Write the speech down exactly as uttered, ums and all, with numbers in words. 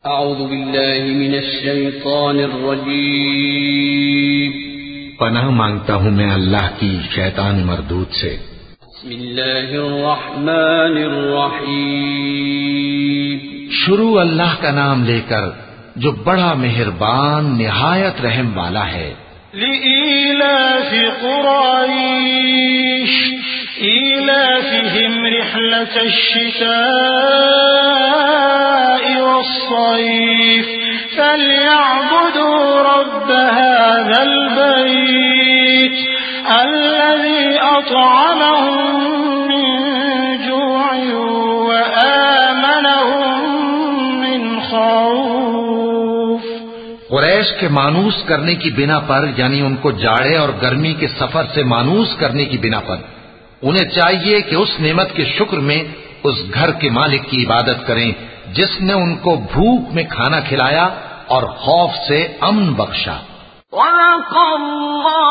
اعوذ باللہ من الشیطان الرجیم پناہ مانگتا ہوں میں اللہ کی شیطان مردود سے. بسم اللہ الرحمن الرحیم شروع اللہ کا نام لے کر جو بڑا مہربان نہایت رحم والا ہے. لإيلاف قريش إيلافهم رحلة الشتاء والصيف فليعبدوا رب هذا البيت الذي أطعمهم من جوع وآمنهم من خوف. قریش کے مانوس کرنے کی بنا پر، یعنی ان کو جاڑے اور گرمی کے سفر سے مانوس کرنے کی بنا پر، انہیں چاہیے کہ اس نعمت کے شکر میں اس گھر کے مالک کی عبادت کریں جس نے ان کو بھوک میں کھانا کھلایا اور خوف سے امن بخشا. وَلَقَ اللَّهُ